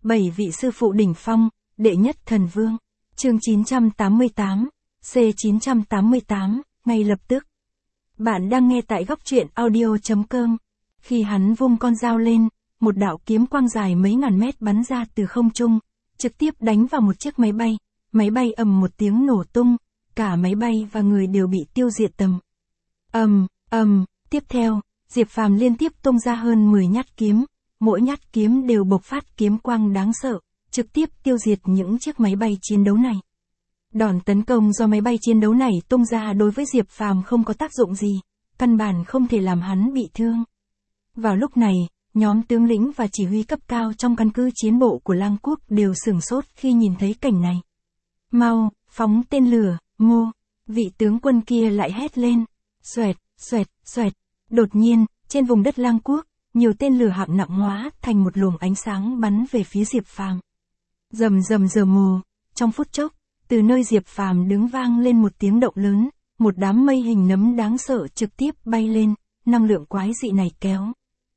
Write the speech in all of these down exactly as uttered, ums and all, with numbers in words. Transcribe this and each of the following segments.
Bảy vị sư phụ đỉnh phong, đệ nhất thần vương. Chương chín trăm tám mươi tám, C chín trăm tám mươi tám, ngay lập tức. Bạn đang nghe tại góc truyện audio.com. Khi hắn vung con dao lên, một đạo kiếm quang dài mấy ngàn mét bắn ra từ không trung, trực tiếp đánh vào một chiếc máy bay. Máy bay ầm một tiếng nổ tung, cả máy bay và người đều bị tiêu diệt tầm. Ầm, ầm, tiếp theo, Diệp Phàm liên tiếp tung ra hơn mười nhát kiếm, mỗi nhát kiếm đều bộc phát kiếm quang đáng sợ, trực tiếp tiêu diệt những chiếc máy bay chiến đấu này. Đòn tấn công do máy bay chiến đấu này tung ra đối với Diệp Phàm không có tác dụng gì, căn bản không thể làm hắn bị thương. Vào lúc này, nhóm tướng lĩnh và chỉ huy cấp cao trong căn cứ chiến bộ của Lang Quốc đều sửng sốt khi nhìn thấy cảnh này. Mau, phóng tên lửa, Ngô, vị tướng quân kia lại hét lên. Xoẹt, xoẹt, xoẹt. Đột nhiên, trên vùng đất Lang Quốc, nhiều tên lửa hạng nặng hóa thành một luồng ánh sáng bắn về phía Diệp Phàm. Rầm rầm rầm mồ, trong phút chốc, từ nơi Diệp Phàm đứng vang lên một tiếng động lớn, một đám mây hình nấm đáng sợ trực tiếp bay lên, năng lượng quái dị này kéo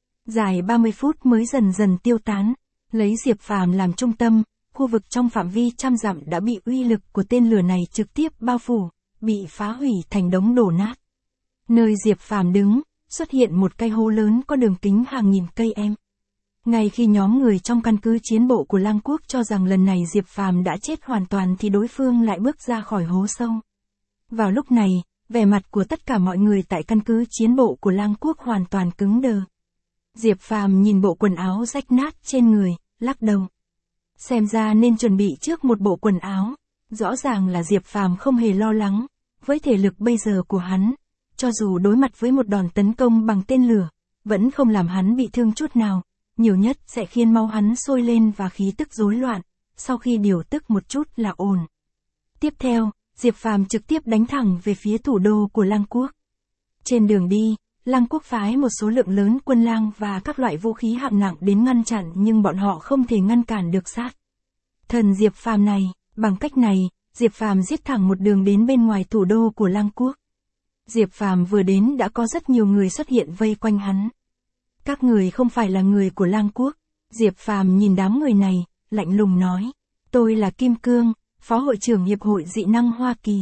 dài ba mươi phút mới dần dần tiêu tán, lấy Diệp Phàm làm trung tâm, khu vực trong phạm vi trăm dặm đã bị uy lực của tên lửa này trực tiếp bao phủ, bị phá hủy thành đống đổ nát. Nơi Diệp Phàm đứng, xuất hiện một cái hố lớn có đường kính hàng nghìn cây em. Ngay khi nhóm người trong căn cứ chiến bộ của Lang Quốc cho rằng lần này Diệp Phàm đã chết hoàn toàn thì đối phương lại bước ra khỏi hố sâu. Vào lúc này, vẻ mặt của tất cả mọi người tại căn cứ chiến bộ của Lang Quốc hoàn toàn cứng đờ. Diệp Phàm nhìn bộ quần áo rách nát trên người, lắc đầu. Xem ra nên chuẩn bị trước một bộ quần áo. Rõ ràng là Diệp Phàm không hề lo lắng, với thể lực bây giờ của hắn, cho dù đối mặt với một đòn tấn công bằng tên lửa, vẫn không làm hắn bị thương chút nào, nhiều nhất sẽ khiến máu hắn sôi lên và khí tức rối loạn, sau khi điều tức một chút là ổn. Tiếp theo, Diệp Phàm trực tiếp đánh thẳng về phía thủ đô của Lang Quốc. Trên đường đi, Lang Quốc phái một số lượng lớn quân lang và các loại vũ khí hạng nặng đến ngăn chặn nhưng bọn họ không thể ngăn cản được sát thần Diệp Phàm này. Bằng cách này, Diệp Phàm giết thẳng một đường đến bên ngoài thủ đô của Lang Quốc. Diệp Phàm vừa đến đã có rất nhiều người xuất hiện vây quanh hắn. Các người không phải là người của Lang Quốc. Diệp Phàm nhìn đám người này, lạnh lùng nói. Tôi là Kim Cương, Phó hội trưởng Hiệp hội Dị năng Hoa Kỳ.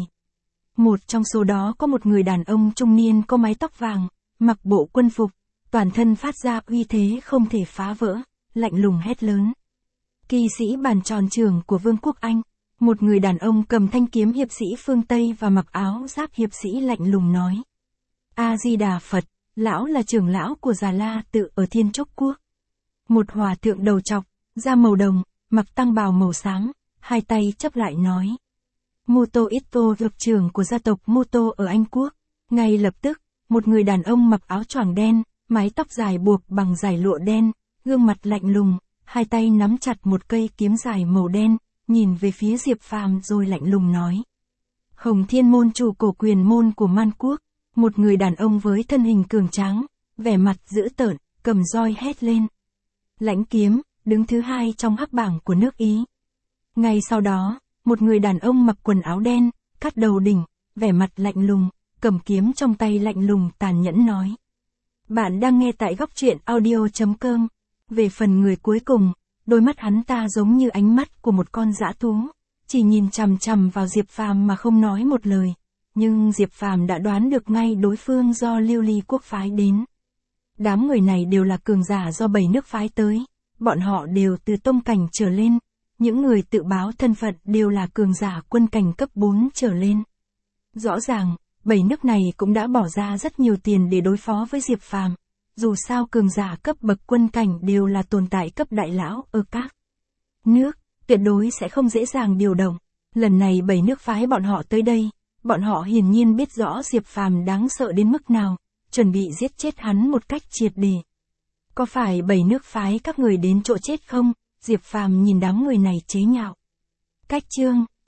Một trong số đó có một người đàn ông trung niên có mái tóc vàng, mặc bộ quân phục, toàn thân phát ra uy thế không thể phá vỡ, lạnh lùng hét lớn. Kỵ sĩ bàn tròn trưởng của Vương quốc Anh. Một người đàn ông cầm thanh kiếm hiệp sĩ phương Tây và mặc áo giáp hiệp sĩ lạnh lùng nói. A-di-đà Phật, lão là trưởng lão của Già La Tự ở Thiên Trúc Quốc. Một hòa thượng đầu trọc, da màu đồng, mặc tăng bào màu xám, hai tay chấp lại nói. Muto Ito vực trưởng của gia tộc Muto ở Anh Quốc. Ngay lập tức, một người đàn ông mặc áo choàng đen, mái tóc dài buộc bằng dải lụa đen, gương mặt lạnh lùng, hai tay nắm chặt một cây kiếm dài màu đen, nhìn về phía Diệp Phàm rồi lạnh lùng nói. Hồng Thiên môn chủ cổ quyền môn của Man Quốc, một người đàn ông với thân hình cường tráng, vẻ mặt dữ tợn, cầm roi hét lên. Lãnh Kiếm, đứng thứ hai trong hắc bảng của nước Ý. Ngay sau đó, một người đàn ông mặc quần áo đen, cắt đầu đỉnh, vẻ mặt lạnh lùng, cầm kiếm trong tay lạnh lùng tàn nhẫn nói. Bạn đang nghe tại góc truyện audio.com. Về phần người cuối cùng, đôi mắt hắn ta giống như ánh mắt của một con dã thú, chỉ nhìn chằm chằm vào Diệp Phàm mà không nói một lời. Nhưng Diệp Phàm đã đoán được ngay đối phương do Lưu Ly quốc phái đến. Đám người này đều là cường giả do bảy nước phái tới, bọn họ đều từ tông cảnh trở lên, những người tự báo thân phận đều là cường giả quân cảnh cấp bốn trở lên. Rõ ràng, bảy nước này cũng đã bỏ ra rất nhiều tiền để đối phó với Diệp Phàm. Dù sao cường giả cấp bậc quân cảnh đều là tồn tại cấp đại lão ở các nước, tuyệt đối sẽ không dễ dàng điều động. Lần này bảy nước phái bọn họ tới đây, bọn họ hiển nhiên biết rõ Diệp Phàm đáng sợ đến mức nào, chuẩn bị giết chết hắn một cách triệt để. Có phải bảy nước phái các người đến chỗ chết không? Diệp Phàm nhìn đám người này chế nhạo. Cách chương